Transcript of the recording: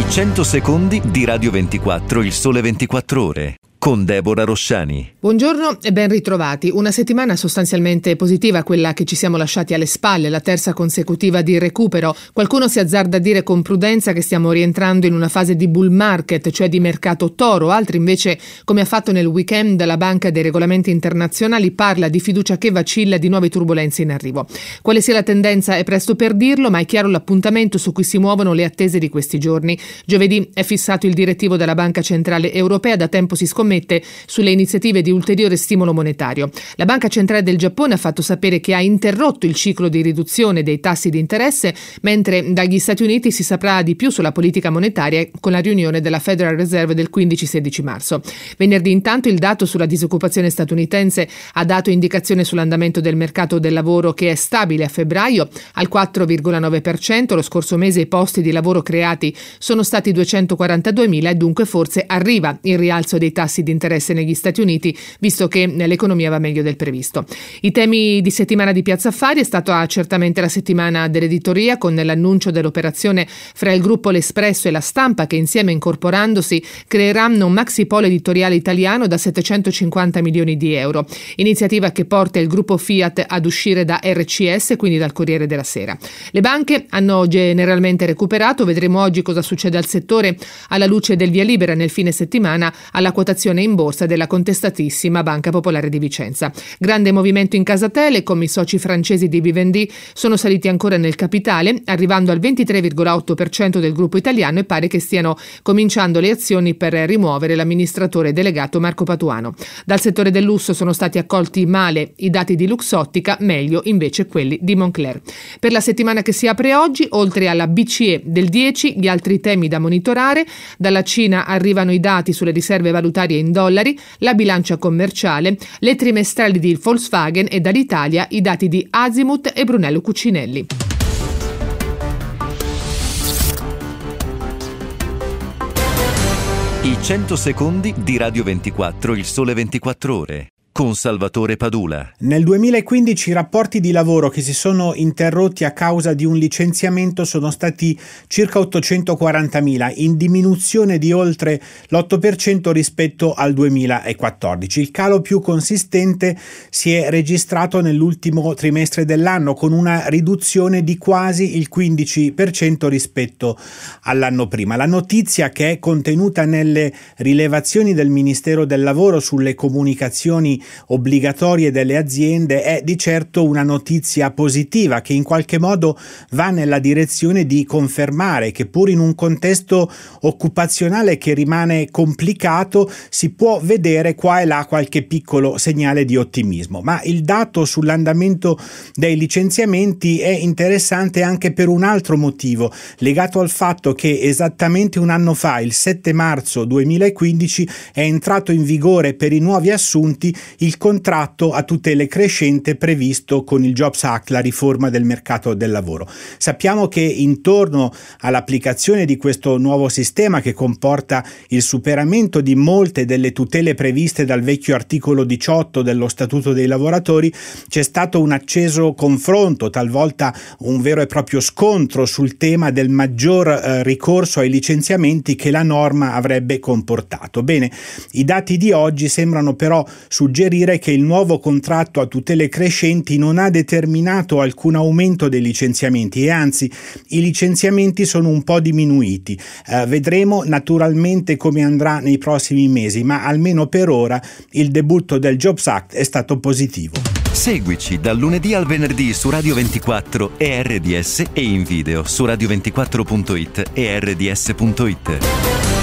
100 secondi di Radio 24, il sole 24 ore, con Deborah Rosciani. Buongiorno e ben ritrovati. Una settimana sostanzialmente positiva, quella che ci siamo lasciati alle spalle, la terza consecutiva di recupero. Qualcuno si azzarda a dire con prudenza che stiamo rientrando in una fase di bull market, cioè di mercato toro. Altri invece, come ha fatto nel weekend la Banca dei Regolamenti Internazionali, parla di fiducia che vacilla, di nuove turbulenze in arrivo. Quale sia la tendenza è presto per dirlo, ma è chiaro l'appuntamento su cui si muovono le attese di questi giorni. Giovedì è fissato il direttivo della Banca Centrale Europea. Da tempo si scommette sulle iniziative di ulteriore stimolo monetario. La Banca Centrale del Giappone ha fatto sapere che ha interrotto il ciclo di riduzione dei tassi di interesse, mentre dagli Stati Uniti si saprà di più sulla politica monetaria con la riunione della Federal Reserve del 15-16 marzo. Venerdì intanto il dato sulla disoccupazione statunitense ha dato indicazione sull'andamento del mercato del lavoro, che è stabile a febbraio al 4,9%. Lo scorso mese i posti di lavoro creati sono stati 242.000 e dunque forse arriva il rialzo dei tassi di interesse negli Stati Uniti, visto che l'economia va meglio del previsto. I temi di settimana di Piazza Affari è stata certamente la settimana dell'editoria, con l'annuncio dell'operazione fra il gruppo L'Espresso e La Stampa, che insieme, incorporandosi, creeranno un maxi polo editoriale italiano da 750 milioni di euro. Iniziativa che porta il gruppo Fiat ad uscire da RCS, quindi dal Corriere della Sera. Le banche hanno generalmente recuperato. Vedremo oggi cosa succede al settore alla luce del via libera nel fine settimana alla quotazione in borsa della contestatissima Banca Popolare di Vicenza. Grande movimento in Casa Telecom. I soci francesi di Vivendi sono saliti ancora nel capitale, arrivando al 23,8% del gruppo italiano, e pare che stiano cominciando le azioni per rimuovere l'amministratore delegato Marco Patuano. Dal settore del lusso sono stati accolti male i dati di Luxottica, meglio invece quelli di Moncler. Per la settimana che si apre oggi, oltre alla BCE del 10, gli altri temi da monitorare. Dalla Cina arrivano i dati sulle riserve valutarie in dollari, la bilancia commerciale, le trimestrali di Volkswagen, e dall'Italia i dati di Azimut e Brunello Cucinelli. I 100 secondi di Radio 24, il sole 24 ore, con Salvatore Padula. Nel 2015 i rapporti di lavoro che si sono interrotti a causa di un licenziamento sono stati circa 840.000, in diminuzione di oltre l'8% rispetto al 2014. Il calo più consistente si è registrato nell'ultimo trimestre dell'anno, con una riduzione di quasi il 15% rispetto all'anno prima. La notizia, che è contenuta nelle rilevazioni del Ministero del Lavoro sulle comunicazioni obbligatorie delle aziende, è di certo una notizia positiva, che in qualche modo va nella direzione di confermare che, pur in un contesto occupazionale che rimane complicato, si può vedere qua e là qualche piccolo segnale di ottimismo. Ma il dato sull'andamento dei licenziamenti è interessante anche per un altro motivo, legato al fatto che esattamente un anno fa, il 7 marzo 2015, è entrato in vigore per i nuovi assunti il contratto a tutele crescente previsto con il Jobs Act, la riforma del mercato del lavoro. Sappiamo che intorno all'applicazione di questo nuovo sistema, che comporta il superamento di molte delle tutele previste dal vecchio articolo 18 dello Statuto dei lavoratori, c'è stato un acceso confronto, talvolta un vero e proprio scontro, sul tema del maggior ricorso ai licenziamenti che la norma avrebbe comportato. Bene, i dati di oggi sembrano però suggerire che il nuovo contratto a tutele crescenti non ha determinato alcun aumento dei licenziamenti, e anzi i licenziamenti sono un po' diminuiti. Vedremo naturalmente come andrà nei prossimi mesi, ma almeno per ora il debutto del Jobs Act è stato positivo. Seguici dal lunedì al venerdì su Radio 24 e RDS, e in video su radio24.it e rds.it.